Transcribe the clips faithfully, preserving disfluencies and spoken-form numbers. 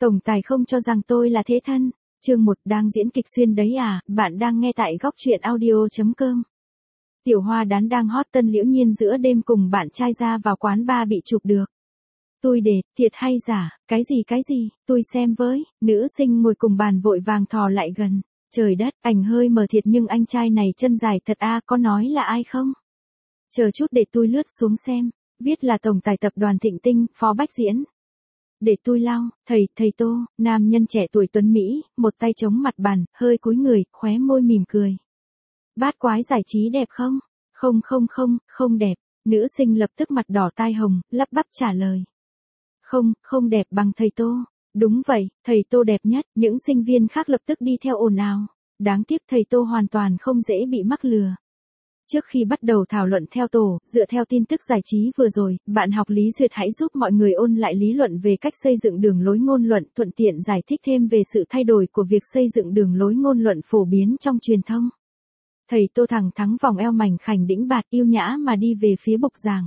Tổng tài không cho rằng tôi là thế thân. Chương một đang diễn kịch xuyên đấy à, bạn đang nghe tại góc truyện audio.com. Tiểu Hoa Đán đang hot Tân Liễu Nhiên giữa đêm cùng bạn trai ra vào quán bar bị chụp được. Tôi để, thiệt hay giả, cái gì cái gì, tôi xem với, nữ sinh ngồi cùng bàn vội vàng thò lại gần. Trời đất, ảnh hơi mờ thiệt nhưng anh trai này chân dài thật a, à, có nói là ai không? Chờ chút để tôi lướt xuống xem, viết là tổng tài tập đoàn Thịnh Tinh, Phó Bách Diễn. Để tôi lau, thầy, thầy Tô, nam nhân trẻ tuổi tuấn Mỹ, một tay chống mặt bàn, hơi cúi người, khóe môi mỉm cười. Bát quái giải trí đẹp không? Không không không, không đẹp. Nữ sinh lập tức mặt đỏ tai hồng, lắp bắp trả lời. Không, không đẹp bằng thầy Tô. Đúng vậy, thầy Tô đẹp nhất. Những sinh viên khác lập tức đi theo ồn ào. Đáng tiếc thầy Tô hoàn toàn không dễ bị mắc lừa. Trước khi bắt đầu thảo luận theo tổ, dựa theo tin tức giải trí vừa rồi, bạn học Lý Duyệt hãy giúp mọi người ôn lại lý luận về cách xây dựng đường lối ngôn luận, thuận tiện giải thích thêm về sự thay đổi của việc xây dựng đường lối ngôn luận phổ biến trong truyền thông. Thầy Tô thẳng thắng vòng eo mảnh khảnh đĩnh bạt yêu nhã mà đi về phía bục giảng.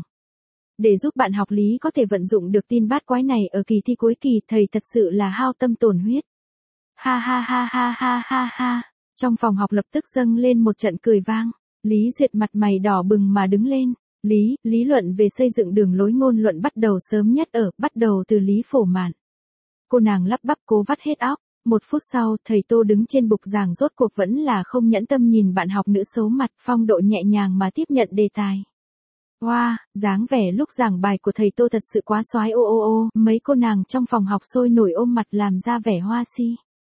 Để giúp bạn học Lý có thể vận dụng được tin bát quái này ở kỳ thi cuối kỳ, thầy thật sự là hao tâm tổn huyết. Ha ha ha ha ha ha ha. Trong phòng học lập tức dâng lên một trận cười vang. Lý Duyệt mặt mày đỏ bừng mà đứng lên. Lý, lý luận về xây dựng đường lối ngôn luận bắt đầu sớm nhất ở, bắt đầu từ Lý Phổ Mạn. Cô nàng lắp bắp cố vắt hết óc. Một phút sau, thầy Tô đứng trên bục giảng rốt cuộc vẫn là không nhẫn tâm nhìn bạn học nữ xấu mặt, phong độ nhẹ nhàng mà tiếp nhận đề tài. Wow, dáng vẻ lúc giảng bài của thầy Tô thật sự quá xoái ô ô ô, mấy cô nàng trong phòng học sôi nổi ôm mặt làm ra vẻ hoa si.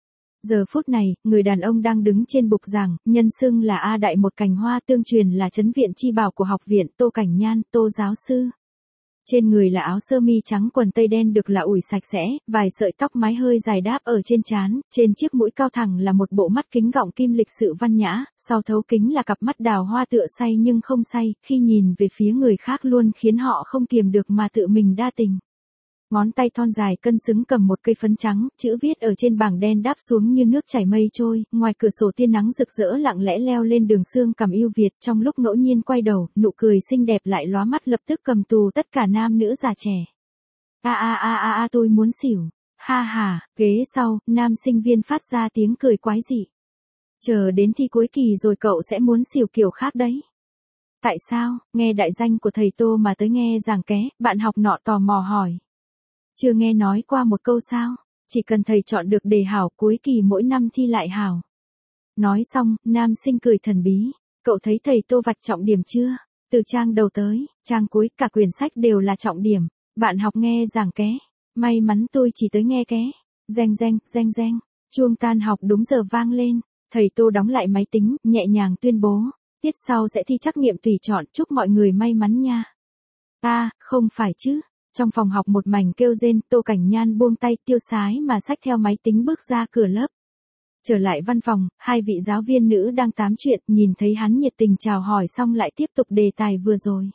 Giờ phút này, người đàn ông đang đứng trên bục giảng, nhân xưng là A Đại một cành hoa, tương truyền là trấn viện chi bảo của học viện, Tô Cảnh Nhan, Tô giáo sư. Trên người là áo sơ mi trắng quần tây đen được là ủi sạch sẽ, vài sợi tóc mái hơi dài đáp ở trên trán, trên chiếc mũi cao thẳng là một bộ mắt kính gọng kim lịch sự văn nhã, sau thấu kính là cặp mắt đào hoa tựa say nhưng không say, khi nhìn về phía người khác luôn khiến họ không kiềm được mà tự mình đa tình. Ngón tay thon dài cân xứng cầm một cây phấn trắng, chữ viết ở trên bảng đen đáp xuống như nước chảy mây trôi, ngoài cửa sổ tia nắng rực rỡ lặng lẽ leo lên đường xương cằm yêu Việt, trong lúc ngẫu nhiên quay đầu, nụ cười xinh đẹp lại lóa mắt lập tức cầm tù tất cả nam nữ già trẻ. A a a a a tôi muốn xỉu. Ha ha, ghế sau, nam sinh viên phát ra tiếng cười quái dị. Chờ đến thi cuối kỳ rồi cậu sẽ muốn xỉu kiểu khác đấy. Tại sao, nghe đại danh của thầy Tô mà tới nghe giảng ké, bạn học nọ tò mò hỏi. Chưa nghe nói qua một câu sao, chỉ cần thầy chọn được đề hảo cuối kỳ mỗi năm thi lại hảo. Nói xong, nam sinh cười thần bí, cậu thấy thầy Tô vạch trọng điểm chưa? Từ trang đầu tới, trang cuối cả quyển sách đều là trọng điểm, bạn học nghe giảng ké, may mắn tôi chỉ tới nghe ké. Reng reng, reng reng, chuông tan học đúng giờ vang lên, thầy Tô đóng lại máy tính, nhẹ nhàng tuyên bố, tiết sau sẽ thi trắc nghiệm tùy chọn, chúc mọi người may mắn nha. A, à, không phải chứ. Trong phòng học một mảnh kêu rên, Tô Cảnh Nhan buông tay tiêu sái mà xách theo máy tính bước ra cửa lớp. Trở lại văn phòng, hai vị giáo viên nữ đang tám chuyện, nhìn thấy hắn nhiệt tình chào hỏi xong lại tiếp tục đề tài vừa rồi.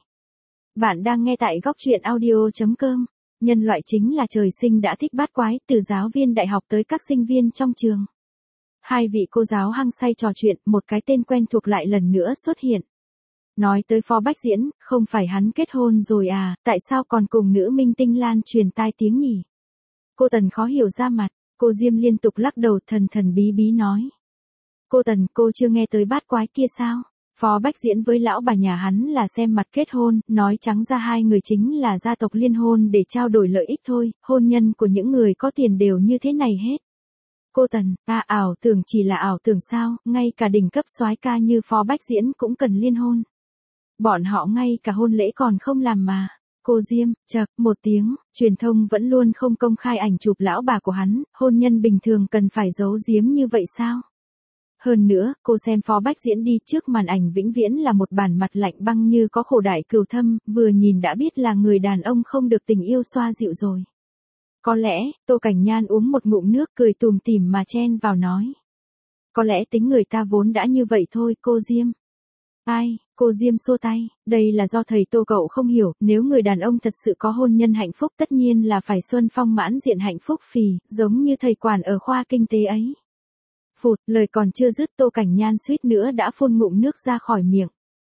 Bạn đang nghe tại góc truyện audio.com. Nhân loại chính là trời sinh đã thích bát quái, từ giáo viên đại học tới các sinh viên trong trường. Hai vị cô giáo hăng say trò chuyện, một cái tên quen thuộc lại lần nữa xuất hiện. Nói tới Phó Bách Diễn, không phải hắn kết hôn rồi à, tại sao còn cùng nữ minh tinh lan truyền tai tiếng nhỉ? Cô Tần khó hiểu ra mặt, cô Diêm liên tục lắc đầu thần thần bí bí nói. Cô Tần, cô chưa nghe tới bát quái kia sao? Phó Bách Diễn với lão bà nhà hắn là xem mặt kết hôn, nói trắng ra hai người chính là gia tộc liên hôn để trao đổi lợi ích thôi, hôn nhân của những người có tiền đều như thế này hết. Cô Tần, à ảo tưởng chỉ là ảo tưởng sao, ngay cả đỉnh cấp soái ca như Phó Bách Diễn cũng cần liên hôn. Bọn họ ngay cả hôn lễ còn không làm mà. Cô Diêm, chậc, một tiếng, truyền thông vẫn luôn không công khai ảnh chụp lão bà của hắn, hôn nhân bình thường cần phải giấu giếm như vậy sao? Hơn nữa, cô xem Phó Bách Diễn đi trước màn ảnh vĩnh viễn là một bản mặt lạnh băng như có khổ đại cừu thâm, vừa nhìn đã biết là người đàn ông không được tình yêu xoa dịu rồi. Có lẽ, Tô Cảnh Nhan uống một ngụm nước cười tùm tìm mà chen vào nói. Có lẽ tính người ta vốn đã như vậy thôi, cô Diêm. Ai, cô Diêm xua tay, đây là do thầy Tô cậu không hiểu, nếu người đàn ông thật sự có hôn nhân hạnh phúc tất nhiên là phải xuân phong mãn diện hạnh phúc phì, giống như thầy quản ở khoa kinh tế ấy. Phụt, lời còn chưa dứt Tô Cảnh Nhan suýt nữa đã phun ngụm nước ra khỏi miệng.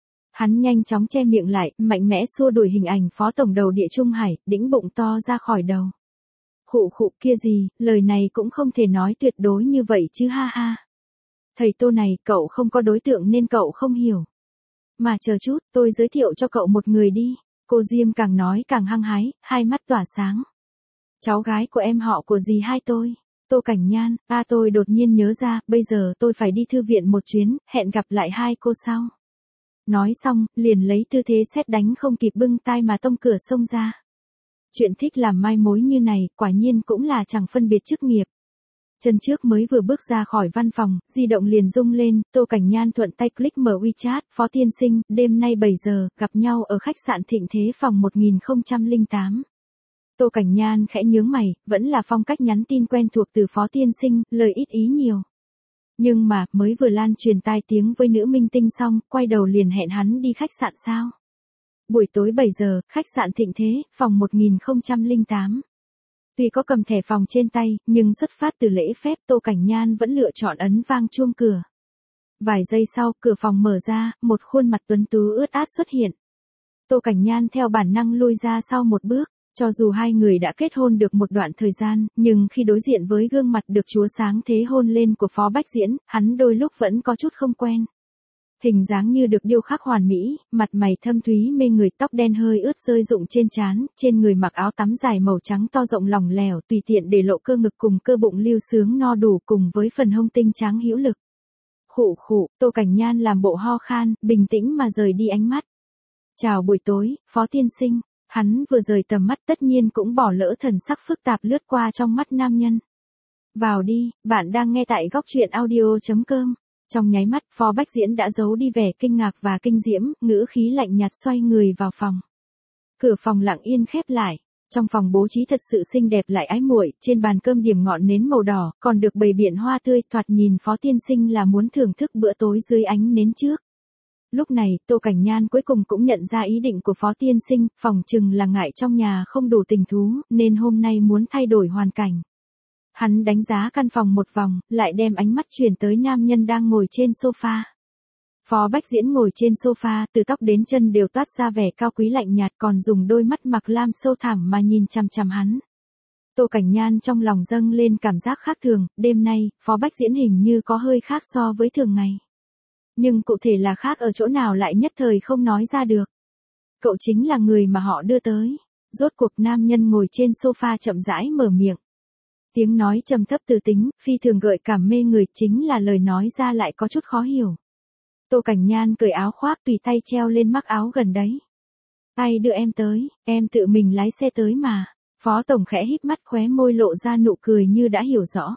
Hắn nhanh chóng che miệng lại, mạnh mẽ xua đuổi hình ảnh phó tổng đầu Địa Trung Hải, đĩnh bụng to ra khỏi đầu. Khụ khụ kia gì, lời này cũng không thể nói tuyệt đối như vậy chứ ha ha. Thầy Tô này, cậu không có đối tượng nên cậu không hiểu. Mà chờ chút, tôi giới thiệu cho cậu một người đi. Cô Diêm càng nói càng hăng hái, hai mắt tỏa sáng. Cháu gái của em họ của dì hai tôi. Tô Cảnh Nhan, ba tôi đột nhiên nhớ ra, bây giờ tôi phải đi thư viện một chuyến, hẹn gặp lại hai cô sau. Nói xong, liền lấy tư thế sét đánh không kịp bưng tai mà tông cửa xông ra. Chuyện thích làm mai mối như này, quả nhiên cũng là chẳng phân biệt chức nghiệp. Chân trước mới vừa bước ra khỏi văn phòng, di động liền rung lên, Tô Cảnh Nhan thuận tay click mở WeChat, Phó tiên sinh, đêm nay bảy giờ, gặp nhau ở khách sạn Thịnh Thế phòng một nghìn không trăm lẻ tám. Tô Cảnh Nhan khẽ nhướng mày, vẫn là phong cách nhắn tin quen thuộc từ Phó tiên sinh, lời ít ý nhiều. Nhưng mà, mới vừa lan truyền tai tiếng với nữ minh tinh xong, quay đầu liền hẹn hắn đi khách sạn sao? Buổi tối bảy giờ, khách sạn Thịnh Thế, phòng một nghìn không trăm lẻ tám. Tuy có cầm thẻ phòng trên tay, nhưng xuất phát từ lễ phép Tô Cảnh Nhan vẫn lựa chọn ấn vang chuông cửa. Vài giây sau, cửa phòng mở ra, một khuôn mặt tuấn tú ướt át xuất hiện. Tô Cảnh Nhan theo bản năng lui ra sau một bước. Cho dù hai người đã kết hôn được một đoạn thời gian, nhưng khi đối diện với gương mặt được chúa sáng thế hôn lên của Phó Bách Diễn, hắn đôi lúc vẫn có chút không quen. Hình dáng như được điêu khắc hoàn mỹ, mặt mày thâm thúy mê người, tóc đen hơi ướt rơi rụng trên trán, trên người mặc áo tắm dài màu trắng to rộng lỏng lẻo, tùy tiện để lộ cơ ngực cùng cơ bụng lưu sướng no đủ cùng với phần hông tinh trắng hữu lực. Khụ khụ, Tô Cảnh Nhan làm bộ ho khan, bình tĩnh mà rời đi ánh mắt. Chào buổi tối, Phó tiên sinh. Hắn vừa rời tầm mắt tất nhiên cũng bỏ lỡ thần sắc phức tạp lướt qua trong mắt nam nhân. Vào đi, bạn đang nghe tại góc truyện audio chấm com. Trong nháy mắt, Phó Bách Diễn đã giấu đi vẻ kinh ngạc và kinh diễm, ngữ khí lạnh nhạt xoay người vào phòng. Cửa phòng lặng yên khép lại. Trong phòng bố trí thật sự xinh đẹp lại ái muội, trên bàn cơm điểm ngọn nến màu đỏ, còn được bày biện hoa tươi, thoạt nhìn Phó tiên sinh là muốn thưởng thức bữa tối dưới ánh nến trước. Lúc này, Tô Cảnh Nhan cuối cùng cũng nhận ra ý định của Phó tiên sinh, phòng chừng là ngại trong nhà không đủ tình thú, nên hôm nay muốn thay đổi hoàn cảnh. Hắn đánh giá căn phòng một vòng, lại đem ánh mắt chuyển tới nam nhân đang ngồi trên sofa. Phó Bách Diễn ngồi trên sofa, từ tóc đến chân đều toát ra vẻ cao quý lạnh nhạt, còn dùng đôi mắt mặc lam sâu thẳm mà nhìn chằm chằm hắn. Tô Cảnh Nhan trong lòng dâng lên cảm giác khác thường, đêm nay, Phó Bách Diễn hình như có hơi khác so với thường ngày. Nhưng cụ thể là khác ở chỗ nào lại nhất thời không nói ra được. Cậu chính là người mà họ đưa tới. Rốt cuộc nam nhân ngồi trên sofa chậm rãi mở miệng. Tiếng nói trầm thấp từ tính, phi thường gợi cảm mê người, chính là lời nói ra lại có chút khó hiểu. Tô Cảnh Nhan cởi áo khoác tùy tay treo lên mắc áo gần đấy. Ai đưa em tới, em tự mình lái xe tới mà. Phó Tổng khẽ híp mắt, khóe môi lộ ra nụ cười như đã hiểu rõ.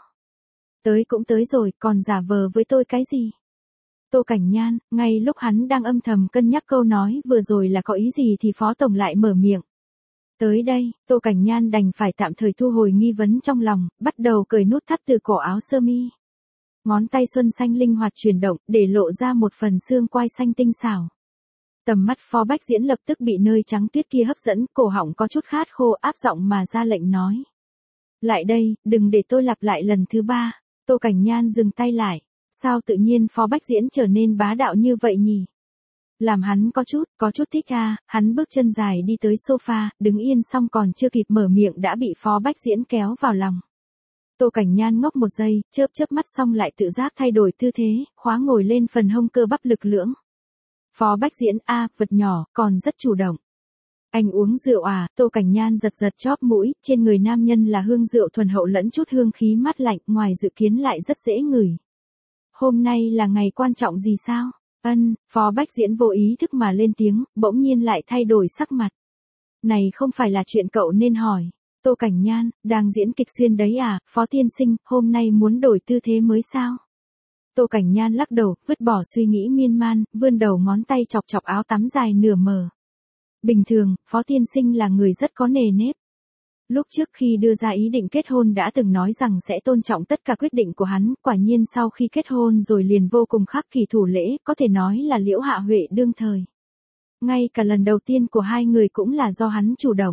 Tới cũng tới rồi, còn giả vờ với tôi cái gì? Tô Cảnh Nhan, ngay lúc hắn đang âm thầm cân nhắc câu nói vừa rồi là có ý gì thì Phó Tổng lại mở miệng. Tới đây, Tô Cảnh Nhan đành phải tạm thời thu hồi nghi vấn trong lòng, bắt đầu cởi nút thắt từ cổ áo sơ mi. Ngón tay xuân xanh linh hoạt chuyển động, để lộ ra một phần xương quai xanh tinh xảo. Tầm mắt Phó Bách Diễn lập tức bị nơi trắng tuyết kia hấp dẫn, cổ họng có chút khát khô, áp giọng mà ra lệnh nói. Lại đây, đừng để tôi lặp lại lần thứ ba. Tô Cảnh Nhan dừng tay lại. Sao tự nhiên Phó Bách Diễn trở nên bá đạo như vậy nhỉ? Làm hắn có chút, có chút thích à, hắn bước chân dài đi tới sofa, đứng yên xong còn chưa kịp mở miệng đã bị Phó Bách Diễn kéo vào lòng. Tô Cảnh Nhan ngốc một giây, chớp chớp mắt xong lại tự giác thay đổi tư thế, khóa ngồi lên phần hông cơ bắp lực lưỡng. Phó Bách Diễn a, à, vật nhỏ, còn rất chủ động. Anh uống rượu à? Tô Cảnh Nhan giật giật chóp mũi, trên người nam nhân là hương rượu thuần hậu lẫn chút hương khí mát lạnh, ngoài dự kiến lại rất dễ ngửi. Hôm nay là ngày quan trọng gì sao? Ân, Phó Bách Diễn vô ý thức mà lên tiếng, bỗng nhiên lại thay đổi sắc mặt. Này không phải là chuyện cậu nên hỏi. Tô Cảnh Nhan, đang diễn kịch xuyên đấy à, Phó tiên sinh, hôm nay muốn đổi tư thế mới sao? Tô Cảnh Nhan lắc đầu, vứt bỏ suy nghĩ miên man, vươn đầu ngón tay chọc chọc áo tắm dài nửa mờ. Bình thường, Phó tiên sinh là người rất có nề nếp. Lúc trước khi đưa ra ý định kết hôn đã từng nói rằng sẽ tôn trọng tất cả quyết định của hắn, quả nhiên sau khi kết hôn rồi liền vô cùng khắc kỷ thủ lễ, có thể nói là Liễu Hạ Huệ đương thời. Ngay cả lần đầu tiên của hai người cũng là do hắn chủ động.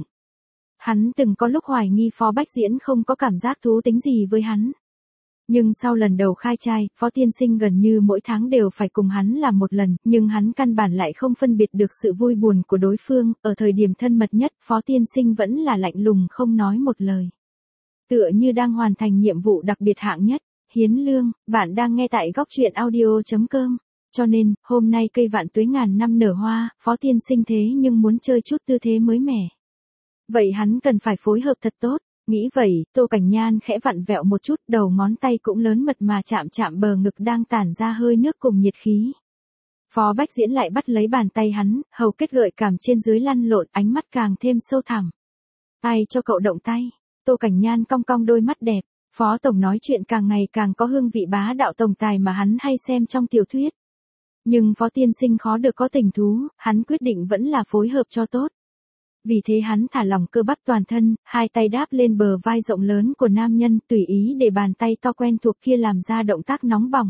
Hắn từng có lúc hoài nghi Phó Bách Diễn không có cảm giác thú tính gì với hắn. Nhưng sau lần đầu khai trai, Phó tiên sinh gần như mỗi tháng đều phải cùng hắn làm một lần, nhưng hắn căn bản lại không phân biệt được sự vui buồn của đối phương, ở thời điểm thân mật nhất, Phó tiên sinh vẫn là lạnh lùng không nói một lời. Tựa như đang hoàn thành nhiệm vụ đặc biệt hạng nhất. Hiến lương, bạn đang nghe tại góc truyện audio.com. Cho nên, hôm nay cây vạn tuế ngàn năm nở hoa, Phó tiên sinh thế nhưng muốn chơi chút tư thế mới mẻ. Vậy hắn cần phải phối hợp thật tốt. Nghĩ vậy, Tô Cảnh Nhan khẽ vặn vẹo một chút, đầu ngón tay cũng lớn mật mà chạm chạm bờ ngực đang tản ra hơi nước cùng nhiệt khí. Phó Bách Diễn lại bắt lấy bàn tay hắn, hầu kết gợi cảm trên dưới lăn lộn, ánh mắt càng thêm sâu thẳm. Ai cho cậu động tay? Tô Cảnh Nhan cong cong đôi mắt đẹp. Phó Tổng nói chuyện càng ngày càng có hương vị bá đạo tổng tài mà hắn hay xem trong tiểu thuyết. Nhưng Phó tiên sinh khó được có tình thú, hắn quyết định vẫn là phối hợp cho tốt. Vì thế hắn thả lỏng cơ bắp toàn thân, hai tay đáp lên bờ vai rộng lớn của nam nhân, tùy ý để bàn tay to quen thuộc kia làm ra động tác nóng bỏng.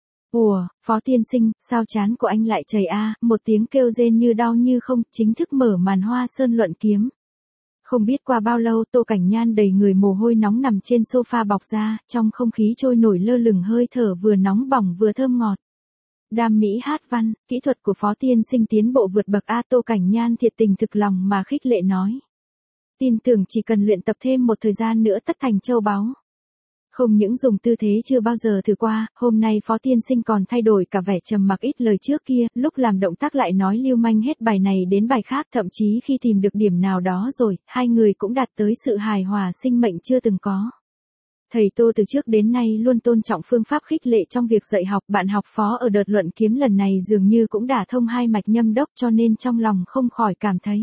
Ủa, Phó tiên sinh, sao trán của anh lại chảy a? Một tiếng kêu rên như đau như không, chính thức mở màn Hoa Sơn luận kiếm. Không biết qua bao lâu, Tô Cảnh Nhan đầy người mồ hôi nóng nằm trên sofa bọc ra, trong không khí trôi nổi lơ lửng hơi thở vừa nóng bỏng vừa thơm ngọt. Đam mỹ hát văn, kỹ thuật của Phó tiên sinh tiến bộ vượt bậc a. Tô Cảnh Nhan thiệt tình thực lòng mà khích lệ nói. Tin tưởng chỉ cần luyện tập thêm một thời gian nữa tất thành châu báu. Không những dùng tư thế chưa bao giờ thử qua, hôm nay Phó tiên sinh còn thay đổi cả vẻ trầm mặc ít lời trước kia, lúc làm động tác lại nói lưu manh hết bài này đến bài khác, thậm chí khi tìm được điểm nào đó rồi, hai người cũng đạt tới sự hài hòa sinh mệnh chưa từng có. Thầy Tô từ trước đến nay luôn tôn trọng phương pháp khích lệ trong việc dạy học, bạn học Phó ở đợt luận kiếm lần này dường như cũng đả thông hai mạch nhâm đốc, cho nên trong lòng không khỏi cảm thấy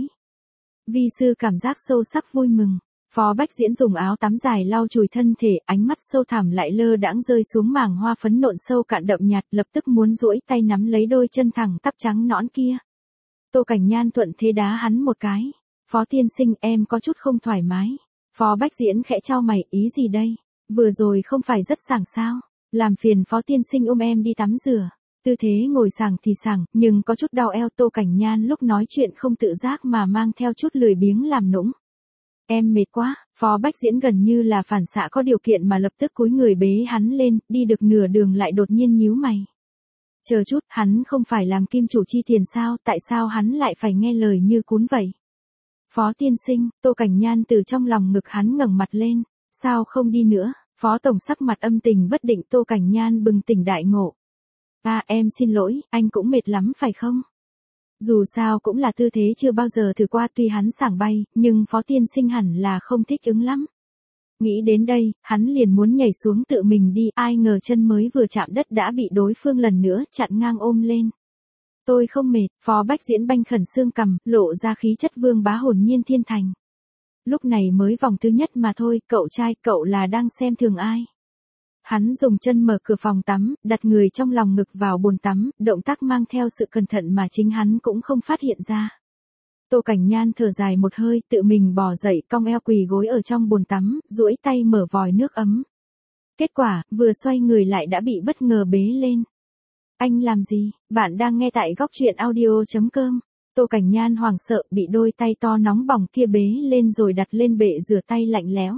vi sư cảm giác sâu sắc vui mừng. Phó Bách Diễn dùng áo tắm dài lau chùi thân thể, ánh mắt sâu thẳm lại lơ đãng rơi xuống mảng hoa phấn nộn sâu cạn đậm nhạt, lập tức muốn duỗi tay nắm lấy đôi chân thẳng tắp trắng nõn kia. Tô Cảnh Nhan thuận thế đá hắn một cái. Phó tiên sinh, em có chút không thoải mái. Phó Bách Diễn khẽ chau mày, ý gì đây? Vừa rồi không phải rất sảng sao? Làm phiền Phó tiên sinh ôm em đi tắm rửa. Tư thế ngồi sảng thì sảng, nhưng có chút đau eo. Tô Cảnh Nhan lúc nói chuyện không tự giác mà mang theo chút lười biếng làm nũng. Em mệt quá. Phó Bách Diễn gần như là phản xạ có điều kiện mà lập tức cúi người bế hắn lên, đi được nửa đường lại đột nhiên nhíu mày. Chờ chút, hắn không phải làm kim chủ chi tiền sao, tại sao hắn lại phải nghe lời như cún vậy? Phó tiên sinh, Tô Cảnh Nhan từ trong lòng ngực hắn ngẩng mặt lên, sao không đi nữa? Phó tổng sắc mặt âm tình bất định. Tô Cảnh Nhan bừng tỉnh đại ngộ. À, em xin lỗi, anh cũng mệt lắm phải không? Dù sao cũng là tư thế chưa bao giờ thử qua, tuy hắn sảng bay, nhưng Phó tiên sinh hẳn là không thích ứng lắm. Nghĩ đến đây, hắn liền muốn nhảy xuống tự mình đi, ai ngờ chân mới vừa chạm đất đã bị đối phương lần nữa chặn ngang ôm lên. Tôi không mệt. Phó Bách Diễn banh khẩn xương cằm, lộ ra khí chất vương bá hồn nhiên thiên thành. Lúc này mới vòng thứ nhất mà thôi, cậu trai, cậu là đang xem thường ai? Hắn dùng chân mở cửa phòng tắm, đặt người trong lòng ngực vào bồn tắm, động tác mang theo sự cẩn thận mà chính hắn cũng không phát hiện ra. Tô Cảnh Nhan thở dài một hơi, tự mình bò dậy, cong eo quỳ gối ở trong bồn tắm, duỗi tay mở vòi nước ấm. Kết quả, vừa xoay người lại đã bị bất ngờ bế lên. Anh làm gì? Bạn đang nghe tại góc truyện audio.com. Tô Cảnh Nhan hoảng sợ, bị đôi tay to nóng bỏng kia bế lên rồi đặt lên bệ rửa tay lạnh lẽo.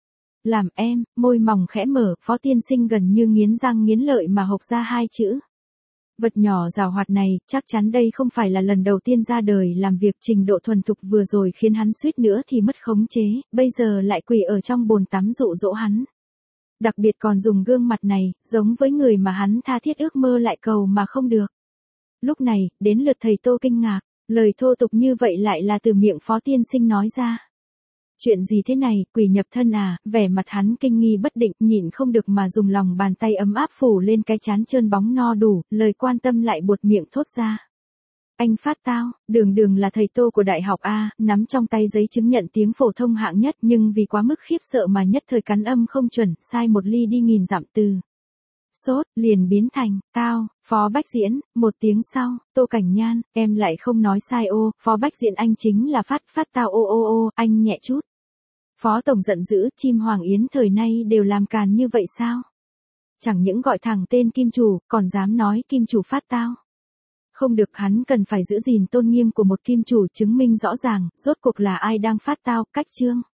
Làm em, môi mỏng khẽ mở, Phó tiên sinh gần như nghiến răng nghiến lợi mà hộc ra hai chữ. Vật nhỏ giàu hoạt này, chắc chắn đây không phải là lần đầu tiên ra đời làm việc, trình độ thuần thục vừa rồi khiến hắn suýt nữa thì mất khống chế, bây giờ lại quỳ ở trong bồn tắm dụ dỗ hắn. Đặc biệt còn dùng gương mặt này, giống với người mà hắn tha thiết ước mơ lại cầu mà không được. Lúc này, đến lượt thầy Tô kinh ngạc, lời thô tục như vậy lại là từ miệng Phó tiên sinh nói ra. Chuyện gì thế này, quỷ nhập thân à? Vẻ mặt hắn kinh nghi bất định, nhịn không được mà dùng lòng bàn tay ấm áp phủ lên cái trán trơn bóng no đủ, lời quan tâm lại buột miệng thốt ra. Anh phát tao, đường đường là thầy Tô của đại học A, nắm trong tay giấy chứng nhận tiếng phổ thông hạng nhất, nhưng vì quá mức khiếp sợ mà nhất thời cắn âm không chuẩn, sai một ly đi nghìn dặm từ. Sốt, liền biến thành, tao, Phó Bách Diễn. Một tiếng sau, Tô Cảnh Nhan, em lại không nói sai ô, Phó Bách Diễn anh chính là phát, phát tao ô ô ô, anh nhẹ chút. Phó Tổng giận dữ, chim hoàng yến thời nay đều làm càn như vậy sao? Chẳng những gọi thẳng tên kim chủ, còn dám nói kim chủ phát tao. Không được, hắn cần phải giữ gìn tôn nghiêm của một kim chủ, chứng minh rõ ràng, rốt cuộc là ai đang phát tao, cách chương.